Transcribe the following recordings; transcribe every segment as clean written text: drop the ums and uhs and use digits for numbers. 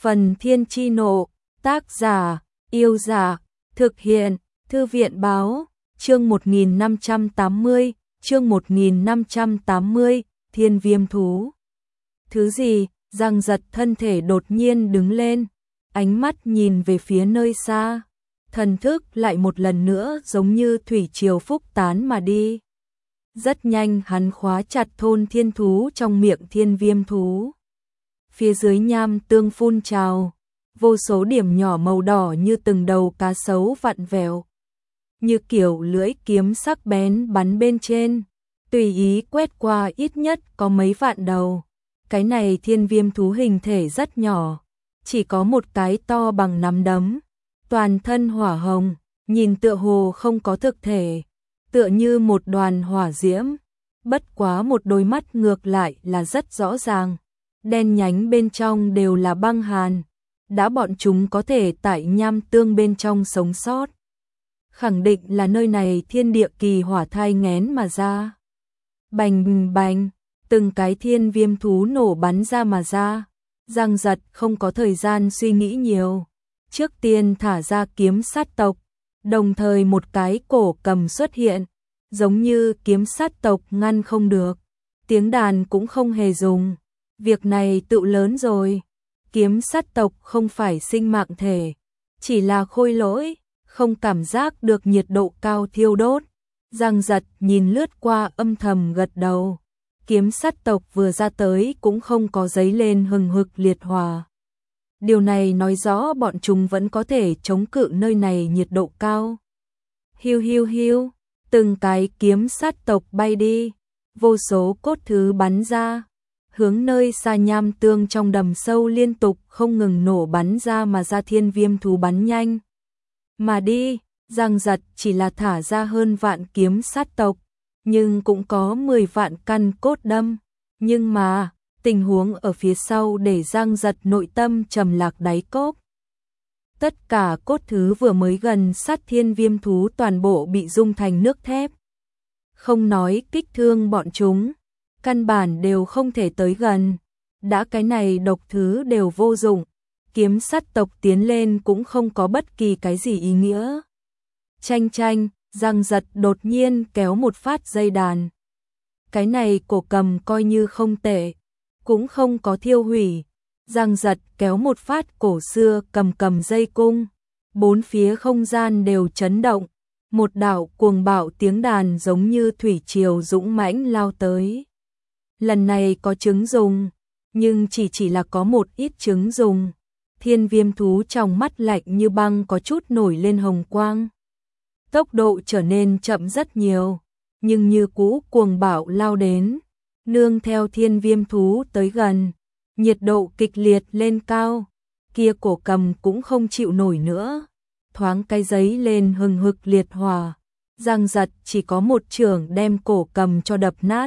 Phần Thiên Chi Nộ, tác giả, Yêu Giả, thực hiện, Thư viện Báo, chương 1580, chương 1580, Thiên Viêm Thú. Thứ gì? Giang Giật thân thể đột nhiên đứng lên, ánh mắt nhìn về phía nơi xa, thần thức lại một lần nữa giống như thủy triều phúc tán mà đi. Rất nhanh hắn khóa chặt thôn thiên thú trong miệng thiên viêm thú. Phía dưới nham tương phun trào, vô số điểm nhỏ màu đỏ như từng đầu cá sấu vặn vẹo, như kiểu lưỡi kiếm sắc bén bắn bên trên, tùy ý quét qua ít nhất có mấy vạn đầu. Cái này thiên viêm thú hình thể rất nhỏ, chỉ có một cái to bằng nắm đấm, toàn thân hỏa hồng, nhìn tựa hồ không có thực thể, tựa như một đoàn hỏa diễm, bất quá một đôi mắt ngược lại là rất rõ ràng, đen nhánh bên trong đều là băng hàn, đã bọn chúng có thể tại nham tương bên trong sống sót. Khẳng định là nơi này thiên địa kỳ hỏa thai nghén mà ra. Bành bành, từng cái thiên viêm thú nổ bắn ra mà ra. Giang Giật không có thời gian suy nghĩ nhiều, trước tiên thả ra kiếm sát tộc, đồng thời một cái cổ cầm xuất hiện, giống như kiếm sát tộc ngăn không được, tiếng đàn cũng không hề dùng. Việc này tự lớn rồi, kiếm sát tộc không phải sinh mạng thể, chỉ là khôi lỗi, không cảm giác được nhiệt độ cao thiêu đốt. Giang Giật nhìn lướt qua âm thầm gật đầu, kiếm sát tộc vừa ra tới cũng không có giấy lên hừng hực liệt hỏa. Điều này nói rõ bọn chúng vẫn có thể chống cự nơi này nhiệt độ cao. Hiu hiu hiu, từng cái kiếm sát tộc bay đi, vô số cốt thứ bắn ra, hướng nơi xa nham tương trong đầm sâu liên tục không ngừng nổ bắn ra mà ra thiên viêm thú bắn nhanh. Mà đi, Giang Giật chỉ là thả ra hơn vạn kiếm sát tộc, nhưng cũng có 10 vạn căn cốt đâm. Nhưng mà, tình huống ở phía sau để Giang Giật nội tâm trầm lạc đáy cốc. Tất cả cốt thứ vừa mới gần sát thiên viêm thú toàn bộ bị dung thành nước thép. Không nói kích thương bọn chúng, căn bản đều không thể tới gần. Đã cái này độc thứ đều vô dụng, kiếm sát tộc tiến lên cũng không có bất kỳ cái gì ý nghĩa. Chanh chanh, Giang Giật đột nhiên kéo một phát dây đàn. Cái này cổ cầm coi như không tệ, cũng không có thiêu hủy. Giang Giật kéo một phát cổ xưa cầm dây cung, bốn phía không gian đều chấn động, một đạo cuồng bạo tiếng đàn giống như thủy triều dũng mãnh lao tới. Lần này có trứng dùng, nhưng chỉ là có một ít trứng dùng. Thiên viêm thú trong mắt lạnh như băng có chút nổi lên hồng quang. Tốc độ trở nên chậm rất nhiều, nhưng như cũ cuồng bạo lao đến, nương theo thiên viêm thú tới gần, nhiệt độ kịch liệt lên cao, kia cổ cầm cũng không chịu nổi nữa, thoáng cái giấy lên hừng hực liệt hỏa. Giang Giật chỉ có một chưởng đem cổ cầm cho đập nát.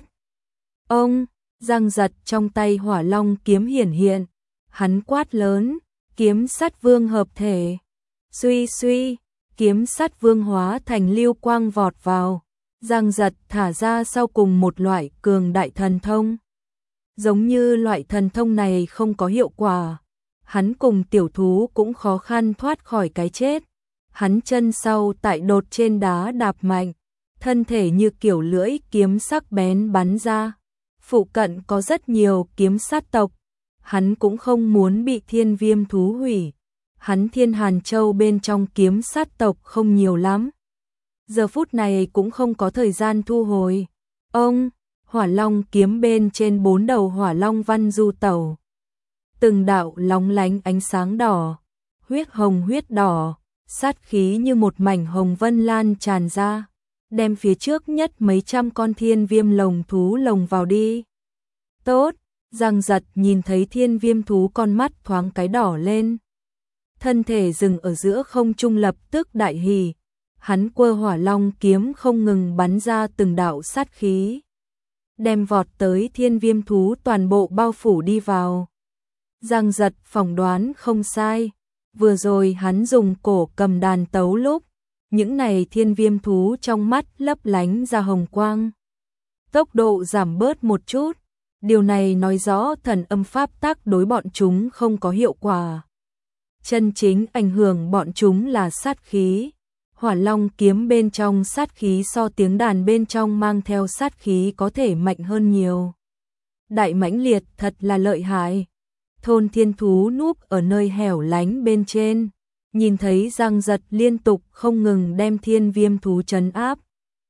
Ông, Giang Giật trong tay hỏa long kiếm hiển hiện, hắn quát lớn, kiếm sát vương hợp thể. Suy suy, kiếm sát vương hóa thành lưu quang vọt vào. Giang Giật thả ra sau cùng một loại cường đại thần thông. Giống như loại thần thông này không có hiệu quả, hắn cùng tiểu thú cũng khó khăn thoát khỏi cái chết. Hắn chân sau tại đột trên đá đạp mạnh, thân thể như kiểu lưỡi kiếm sắc bén bắn ra. Phụ cận có rất nhiều kiếm sát tộc, hắn cũng không muốn bị thiên viêm thú hủy. Hắn Thiên Hàn Châu bên trong kiếm sát tộc không nhiều lắm, giờ phút này cũng không có thời gian thu hồi. Ông, hỏa long kiếm bên trên 4 đầu hỏa long văn du tẩu, từng đạo lóng lánh ánh sáng đỏ, huyết hồng huyết đỏ, sát khí như một mảnh hồng vân lan tràn ra, đem phía trước nhất mấy trăm con thiên viêm lồng thú lồng vào đi. Tốt, Giang Giật nhìn thấy thiên viêm thú con mắt thoáng cái đỏ lên, thân thể dừng ở giữa không trung lập tức đại hỉ. Hắn quơ hỏa long kiếm không ngừng bắn ra từng đạo sát khí, đem vọt tới thiên viêm thú toàn bộ bao phủ đi vào. Giang Giật phỏng đoán không sai, vừa rồi hắn dùng cổ cầm đàn tấu lúc, những này thiên viêm thú trong mắt lấp lánh ra hồng quang. Tốc độ giảm bớt một chút, Điều này nói rõ thần âm pháp tắc đối bọn chúng không có hiệu quả. Chân chính ảnh hưởng bọn chúng là sát khí. Hỏa Long kiếm bên trong sát khí so tiếng đàn bên trong mang theo sát khí có thể mạnh hơn nhiều. Đại mãnh liệt thật là lợi hại. Thôn thiên thú núp ở nơi hẻo lánh bên trên, nhìn thấy Giang Giật liên tục không ngừng đem thiên viêm thú trấn áp.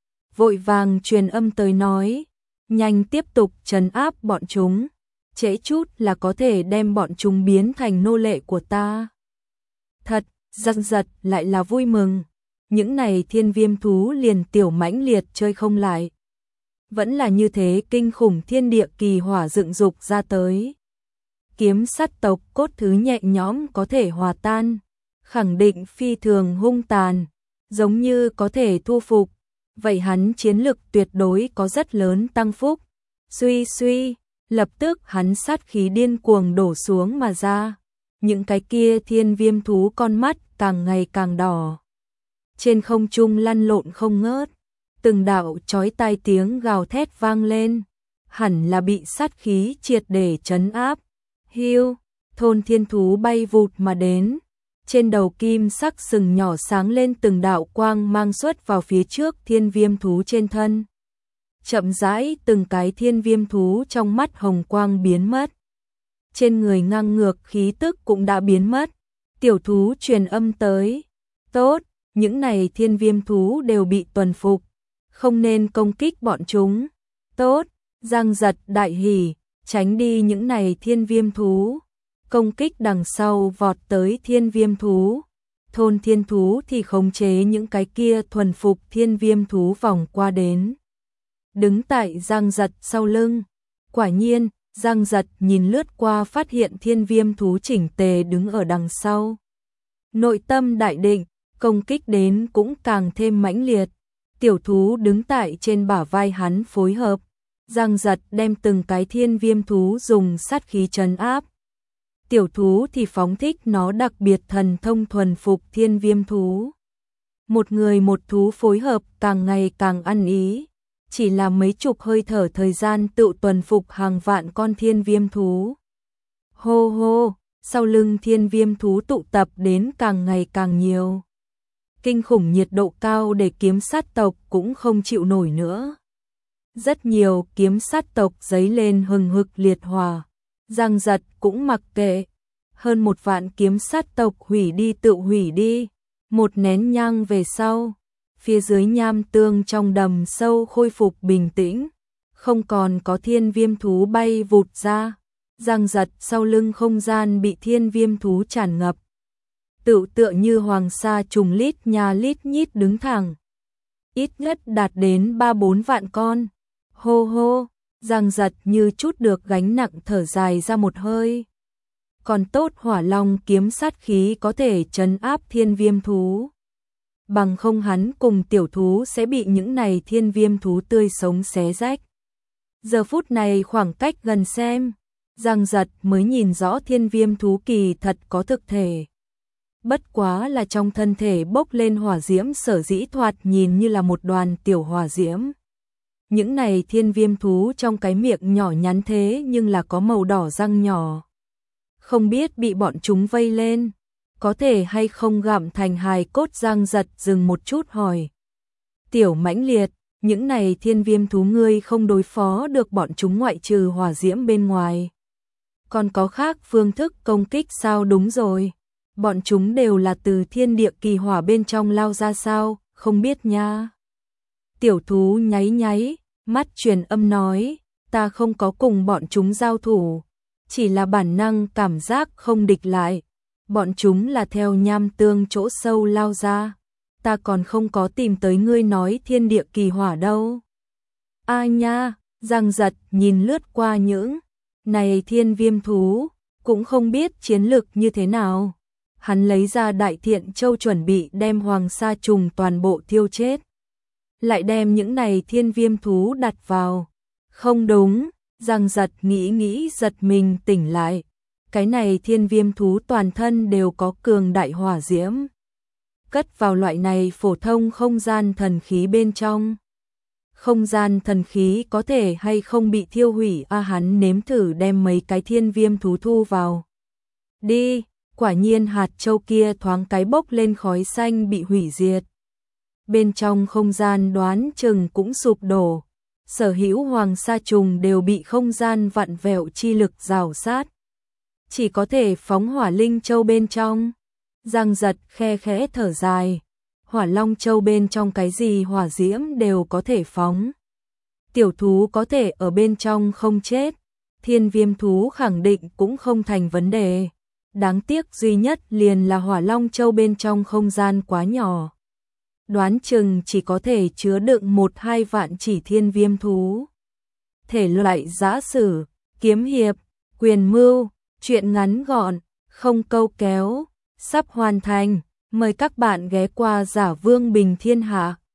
Vội vàng truyền âm tới nói, nhanh tiếp tục trấn áp bọn chúng, trễ chút là có thể đem bọn chúng biến thành nô lệ của ta. Thật, Giang Giật lại là vui mừng, những này thiên viêm thú liền tiểu mãnh liệt chơi không lại. Vẫn là như thế kinh khủng thiên địa kỳ hỏa dựng dục ra tới. Kiếm sắt tộc cốt thứ nhẹ nhõm có thể hòa tan, khẳng định phi thường hung tàn, giống như có thể thu phục, vậy hắn chiến lực tuyệt đối có rất lớn tăng phúc. Suy suy, lập tức hắn sát khí điên cuồng đổ xuống mà ra, những cái kia thiên viêm thú con mắt càng ngày càng đỏ. Trên không trung lăn lộn không ngớt, từng đạo chói tai tiếng gào thét vang lên, hẳn là bị sát khí triệt để trấn áp. Hiu, thôn thiên thú bay vụt mà đến, trên đầu kim sắc sừng nhỏ sáng lên từng đạo quang mang xuất vào phía trước thiên viêm thú trên thân. Chậm rãi từng cái thiên viêm thú trong mắt hồng quang biến mất. Trên người ngang ngược khí tức cũng đã biến mất. Tiểu thú truyền âm tới. Tốt, những này thiên viêm thú đều bị tuần phục, không nên công kích bọn chúng. Tốt, Giang Giật đại hỉ, tránh đi những này thiên viêm thú. Công kích đằng sau vọt tới thiên viêm thú. Thôn thiên thú thì khống chế những cái kia thuần phục thiên viêm thú vòng qua đến. Đứng tại Giang Giật sau lưng. Quả nhiên, Giang Giật nhìn lướt qua phát hiện thiên viêm thú chỉnh tề đứng ở đằng sau. Nội tâm đại định, công kích đến cũng càng thêm mãnh liệt. Tiểu thú đứng tại trên bả vai hắn phối hợp. Giang Giật đem từng cái thiên viêm thú dùng sát khí trấn áp. Tiểu thú thì phóng thích nó đặc biệt thần thông thuần phục thiên viêm thú. Một người một thú phối hợp càng ngày càng ăn ý. Chỉ là mấy chục hơi thở thời gian tự tuần phục hàng vạn con thiên viêm thú. Hô hô, sau lưng thiên viêm thú tụ tập đến càng ngày càng nhiều. Kinh khủng nhiệt độ cao để kiếm sát tộc cũng không chịu nổi nữa. Rất nhiều kiếm sát tộc giấy lên hừng hực liệt hỏa. Giang Giật cũng mặc kệ. Hơn 1 vạn kiếm sát tộc hủy đi tự hủy đi. Một nén nhang về sau, phía dưới nham tương trong đầm sâu khôi phục bình tĩnh. Không còn có thiên viêm thú bay vụt ra. Giang Giật sau lưng không gian bị thiên viêm thú tràn ngập. Tự tựa như hoàng sa trùng lít nhà lít nhít đứng thẳng. Ít nhất đạt đến 3-4 vạn con. Hô hô, Giang Giật như chút được gánh nặng thở dài ra một hơi. Còn tốt Hỏa Long kiếm sát khí có thể trấn áp thiên viêm thú. Bằng không hắn cùng tiểu thú sẽ bị những này thiên viêm thú tươi sống xé rách. Giờ phút này khoảng cách gần xem, Giang Giật mới nhìn rõ thiên viêm thú kỳ thật có thực thể. Bất quá là trong thân thể bốc lên hỏa diễm sở dĩ thoạt nhìn như là một đoàn tiểu hỏa diễm. Những này thiên viêm thú trong cái miệng nhỏ nhắn thế nhưng là có màu đỏ răng nhỏ. Không biết bị bọn chúng vây lên, có thể hay không gặm thành hài cốt. Giang Giật dừng một chút hỏi. Tiểu mãnh liệt, những này thiên viêm thú ngươi không đối phó được bọn chúng ngoại trừ hỏa diễm bên ngoài. Còn có khác phương thức công kích sao? Đúng rồi, bọn chúng đều là từ thiên địa kỳ hỏa bên trong lao ra sao? Không biết nha. Tiểu thú nháy nháy, mắt truyền âm nói, ta không có cùng bọn chúng giao thủ, chỉ là bản năng cảm giác không địch lại. Bọn chúng là theo nham tương chỗ sâu lao ra, ta còn không có tìm tới ngươi nói thiên địa kỳ hỏa đâu. A nha, Giang Giật nhìn lướt qua những này thiên viêm thú, cũng không biết chiến lực như thế nào. Hắn lấy ra Đại Thiện Châu chuẩn bị đem hoàng sa trùng toàn bộ thiêu chết. Lại đem những này thiên viêm thú đặt vào. Không đúng, Giang Giật nghĩ giật mình tỉnh lại. Cái này thiên viêm thú toàn thân đều có cường đại hỏa diễm. Cất vào loại này phổ thông không gian thần khí bên trong. không gian thần khí có thể hay không bị thiêu hủy hắn nếm thử đem mấy cái thiên viêm thú thu vào. Đi, quả nhiên hạt châu kia thoáng cái bốc lên khói xanh bị hủy diệt. Bên trong không gian đoán chừng cũng sụp đổ, sở hữu hoàng sa trùng đều bị không gian vặn vẹo chi lực rào sát. Chỉ có thể phóng hỏa linh châu bên trong. Giang Giật khe khẽ thở dài, hỏa long châu bên trong cái gì hỏa diễm đều có thể phóng. Tiểu thú có thể ở bên trong không chết, thiên viêm thú khẳng định cũng không thành vấn đề. Đáng tiếc duy nhất liền là hỏa long châu bên trong không gian quá nhỏ. Đoán chừng chỉ có thể chứa đựng 1-2 vạn chỉ thiên viêm thú. Thể loại giã sử, kiếm hiệp, quyền mưu, truyện ngắn gọn, không câu kéo, sắp hoàn thành. Mời các bạn ghé qua Giả Vương Bình Thiên Hạ.